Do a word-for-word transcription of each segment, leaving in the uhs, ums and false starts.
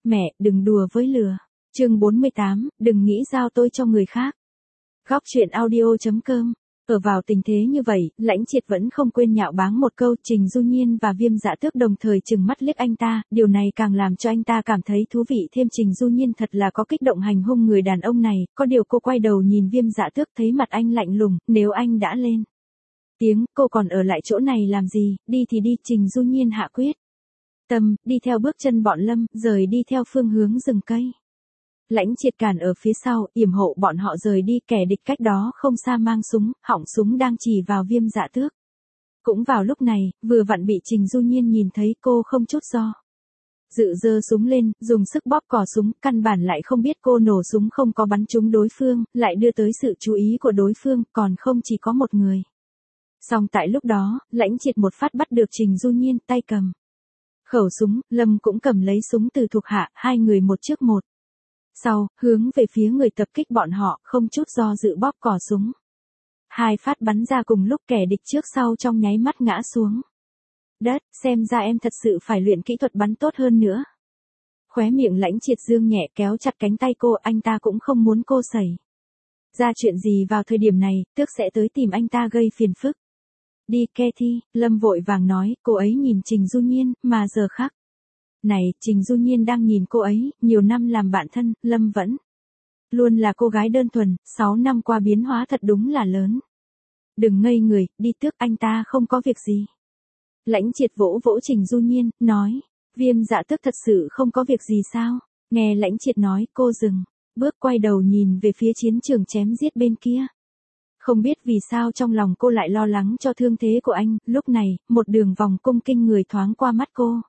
Mẹ, đừng đùa với lừa. Chương bốn mươi tám, đừng nghĩ giao tôi cho người khác. Góc truyện audio chấm com. Ở vào tình thế như vậy, Lãnh Triệt vẫn không quên nhạo báng một câu. Trình Du Nhiên và Viêm Dạ Tước đồng thời trừng mắt liếc anh ta, điều này càng làm cho anh ta cảm thấy thú vị thêm. Trình Du Nhiên thật là có kích động hành hung người đàn ông này, có điều cô quay đầu nhìn Viêm Dạ Tước thấy mặt anh lạnh lùng, nếu anh đã lên tiếng, cô còn ở lại chỗ này làm gì, đi thì đi. Trình Du Nhiên hạ quyết tâm, đi theo bước chân bọn Lâm, rời đi theo phương hướng rừng cây. Lãnh Triệt cản ở phía sau, yểm hộ bọn họ rời đi. Kẻ địch cách đó không xa mang súng, họng súng đang chỉ vào Viêm Dạ Tước. Cũng vào lúc này, vừa vặn bị Trình Du Nhiên nhìn thấy, cô không chút do dự giơ súng lên, dùng sức bóp cò súng, căn bản lại không biết cô nổ súng không có bắn trúng đối phương, lại đưa tới sự chú ý của đối phương, còn không chỉ có một người. Song tại lúc đó, Lãnh Triệt một phát bắt được Trình Du Nhiên, tay cầm khẩu súng, Lâm cũng cầm lấy súng từ thuộc hạ, hai người một trước một sau, hướng về phía người tập kích bọn họ, không chút do dự bóp cò súng. Hai phát bắn ra cùng lúc, kẻ địch trước sau trong nháy mắt ngã xuống đất. Xem ra em thật sự phải luyện kỹ thuật bắn tốt hơn nữa. Khóe miệng Lãnh Triệt dương nhẹ, kéo chặt cánh tay cô, anh ta cũng không muốn cô xảy ra chuyện gì vào thời điểm này, Tước sẽ tới tìm anh ta gây phiền phức. Đi Cathy, Lâm vội vàng nói. Cô ấy nhìn Trình Du Nhiên, mà giờ khắc này, Trình Du Nhiên đang nhìn cô ấy. Nhiều năm làm bạn thân, Lâm vẫn luôn là cô gái đơn thuần, sáu năm qua biến hóa thật đúng là lớn. Đừng ngây người, đi Tước, anh ta không có việc gì. Lãnh Triệt vỗ vỗ Trình Du Nhiên, nói. Viêm Dạ Tước thật sự không có việc gì sao? Nghe Lãnh Triệt nói, cô dừng bước, quay đầu nhìn về phía chiến trường chém giết bên kia. Không biết vì sao trong lòng cô lại lo lắng cho thương thế của anh. Lúc này, một đường vòng cung kinh người thoáng qua mắt cô.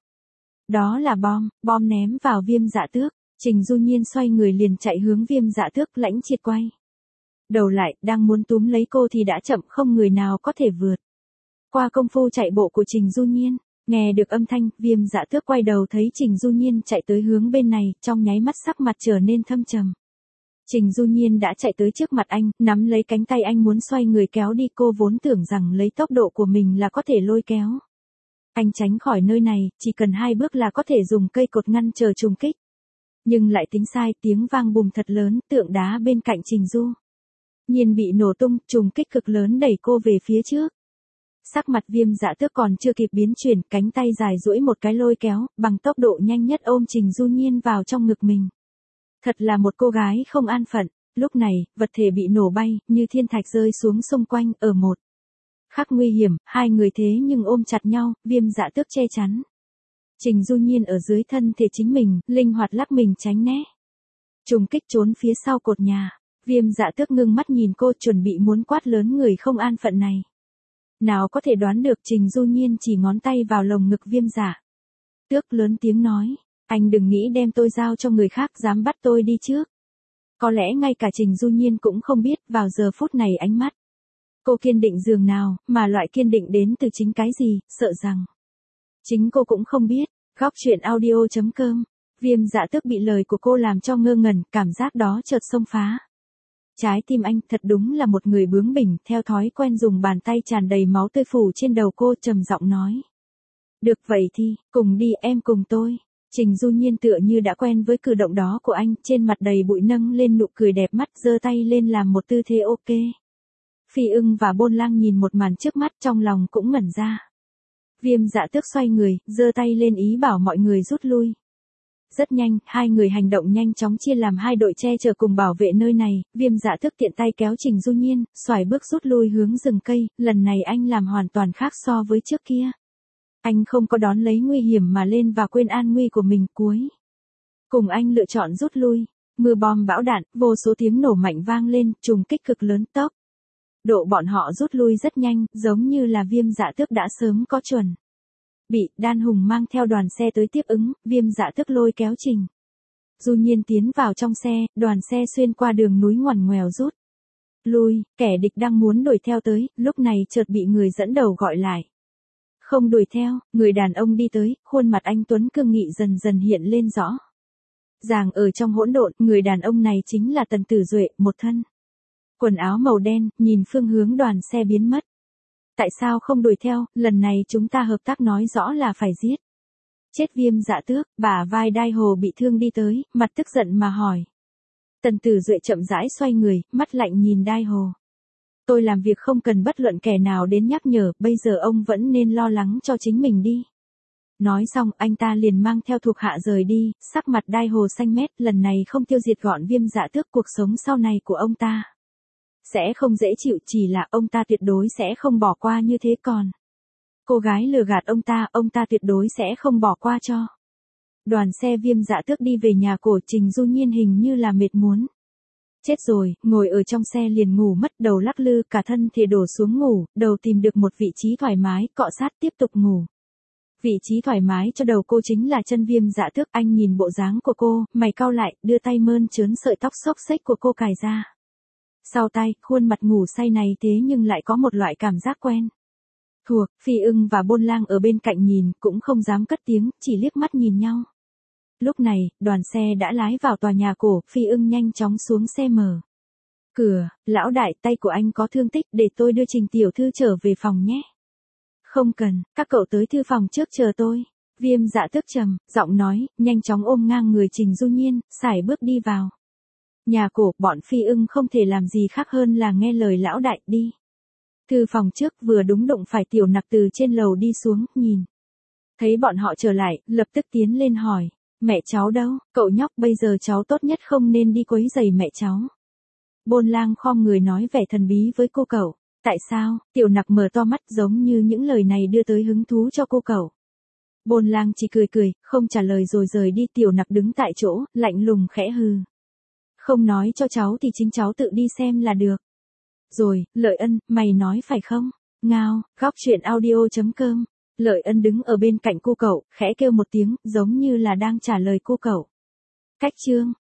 Đó là bom, bom ném vào Viêm Dạ Tước. Trình Du Nhiên xoay người liền chạy hướng Viêm Dạ Tước. Lãnh Triệt quay đầu lại, đang muốn túm lấy cô thì đã chậm, không người nào có thể vượt qua công phu chạy bộ của Trình Du Nhiên. Nghe được âm thanh, Viêm Dạ Tước quay đầu thấy Trình Du Nhiên chạy tới hướng bên này, trong nháy mắt sắc mặt trở nên thâm trầm. Trình Du Nhiên đã chạy tới trước mặt anh, nắm lấy cánh tay anh muốn xoay người kéo đi. Cô vốn tưởng rằng lấy tốc độ của mình là có thể lôi kéo anh tránh khỏi nơi này, chỉ cần hai bước là có thể dùng cây cột ngăn chờ trùng kích. Nhưng lại tính sai, tiếng vang bùm thật lớn, tượng đá bên cạnh Trình Du Nhiên bị nổ tung, trùng kích cực lớn đẩy cô về phía trước. Sắc mặt Viêm Dạ Tước còn chưa kịp biến chuyển, cánh tay dài duỗi một cái lôi kéo, bằng tốc độ nhanh nhất ôm Trình Du Nhiên vào trong ngực mình. Thật là một cô gái không an phận. Lúc này, vật thể bị nổ bay, như thiên thạch rơi xuống xung quanh. Ở một khắc nguy hiểm, hai người thế nhưng ôm chặt nhau, Viêm Dạ Tước che chắn Trình Du Nhiên ở dưới thân thể chính mình, linh hoạt lắc mình tránh né trùng kích, trốn phía sau cột nhà. Viêm Dạ Tước ngưng mắt nhìn cô, chuẩn bị muốn quát lớn người không an phận này. Nào có thể đoán được Trình Du Nhiên chỉ ngón tay vào lồng ngực Viêm Dạ Tước, lớn tiếng nói. Anh đừng nghĩ đem tôi giao cho người khác, dám bắt tôi đi trước. Có lẽ ngay cả Trình Du Nhiên cũng không biết, vào giờ phút này ánh mắt cô kiên định dường nào, mà loại kiên định đến từ chính cái gì, sợ rằng chính cô cũng không biết. Góc truyện audio chấm com. Viêm Dạ Tước bị lời của cô làm cho ngơ ngẩn, cảm giác đó chợt xông phá trái tim anh. Thật đúng là một người bướng bỉnh. Theo thói quen dùng bàn tay tràn đầy máu tươi phủ trên đầu cô, trầm giọng nói. Được vậy thì, cùng đi, em cùng tôi. Trình Du Nhiên tựa như đã quen với cử động đó của anh, trên mặt đầy bụi nâng lên nụ cười đẹp mắt, giơ tay lên làm một tư thế ok. Phi Ưng và Bôn Lang nhìn một màn trước mắt, trong lòng cũng ngẩn ra. Viêm Dạ Tước xoay người, giơ tay lên ý bảo mọi người rút lui. Rất nhanh, hai người hành động nhanh chóng chia làm hai đội che chở cùng bảo vệ nơi này. Viêm Dạ Tước tiện tay kéo Trình Du Nhiên, xoài bước rút lui hướng rừng cây. Lần này anh làm hoàn toàn khác so với trước kia. Anh không có đón lấy nguy hiểm mà lên và quên an nguy của mình. Cuối cùng anh lựa chọn rút lui. Mưa bom bão đạn, vô số tiếng nổ mạnh vang lên, trùng kích cực lớn. Tốc độ bọn họ rút lui rất nhanh, giống như là Viêm Dạ Tước đã sớm có chuẩn bị. Đan Hùng mang theo đoàn xe tới tiếp ứng. Viêm Dạ Tước lôi kéo Trình Du Nhiên tiến vào trong xe, đoàn xe xuyên qua đường núi ngoằn ngoèo rút lui. Kẻ địch đang muốn đuổi theo tới, lúc này chợt bị người dẫn đầu gọi lại. Không đuổi theo. Người đàn ông đi tới, khuôn mặt anh tuấn cương nghị dần dần hiện lên rõ ràng ở trong hỗn độn. Người đàn ông này chính là Tần Tử Duệ, một thân quần áo màu đen, nhìn phương hướng đoàn xe biến mất. Tại sao không đuổi theo, lần này chúng ta hợp tác, nói rõ là phải giết Chết viêm dạ tước, bả vai Đai Hồ bị thương đi tới, mặt tức giận mà hỏi. Tần Tử Duệ chậm rãi xoay người, mắt lạnh nhìn Đai Hồ. Tôi làm việc không cần bất luận kẻ nào đến nhắc nhở, bây giờ ông vẫn nên lo lắng cho chính mình đi. Nói xong, anh ta liền mang theo thuộc hạ rời đi, sắc mặt Đai Hồ xanh mét, lần này không tiêu diệt gọn viêm dạ tước, cuộc sống sau này của ông ta sẽ không dễ chịu, chỉ là ông ta tuyệt đối sẽ không bỏ qua như thế còn. Cô gái lừa gạt ông ta, ông ta tuyệt đối sẽ không bỏ qua cho. Đoàn xe viêm dạ tước đi về nhà của Trình Du Nhiên hình như là mệt muốn chết rồi, ngồi ở trong xe liền ngủ mất, đầu lắc lư, cả thân thể đổ xuống ngủ, đầu tìm được một vị trí thoải mái, cọ sát tiếp tục ngủ. Vị trí thoải mái cho đầu cô chính là chân viêm dạ tước, anh nhìn bộ dáng của cô, mày cau lại, đưa tay mơn trớn sợi tóc xốc xếch của cô cài ra. Sau tay, khuôn mặt ngủ say này thế nhưng lại có một loại cảm giác quen thuộc. Phi Ưng và Bôn Lang ở bên cạnh nhìn, cũng không dám cất tiếng, chỉ liếc mắt nhìn nhau. Lúc này, đoàn xe đã lái vào tòa nhà cổ, Phi Ưng nhanh chóng xuống xe mở cửa. Lão đại, tay của anh có thương tích, để tôi đưa Trình tiểu thư trở về phòng nhé. Không cần, các cậu tới thư phòng trước chờ tôi. Viêm dạ tước trầm giọng nói, nhanh chóng ôm ngang người Trình Du Nhiên, sải bước đi vào nhà cổ. Bọn Phi Ưng không thể làm gì khác hơn là nghe lời lão đại đi. Thư phòng trước vừa đúng đụng phải Tiểu Nặc từ trên lầu đi xuống, nhìn thấy bọn họ trở lại, lập tức tiến lên hỏi. Mẹ cháu đâu? Cậu nhóc, bây giờ cháu tốt nhất không nên đi quấy rầy mẹ cháu. Bôn Lang khom người nói vẻ thần bí với cô cậu. Tại sao? Tiểu Nặc mở to mắt, giống như những lời này đưa tới hứng thú cho cô cậu. Bôn Lang chỉ cười cười, không trả lời rồi rời đi. Tiểu Nặc đứng tại chỗ, lạnh lùng khẽ hừ. Không nói cho cháu thì chính cháu tự đi xem là được. Rồi, Lợi Ân, mày nói phải không? Ngao, góc truyện audio chấm com. Lợi Ân đứng ở bên cạnh cô cậu, khẽ kêu một tiếng, giống như là đang trả lời cô cậu. Cách chương.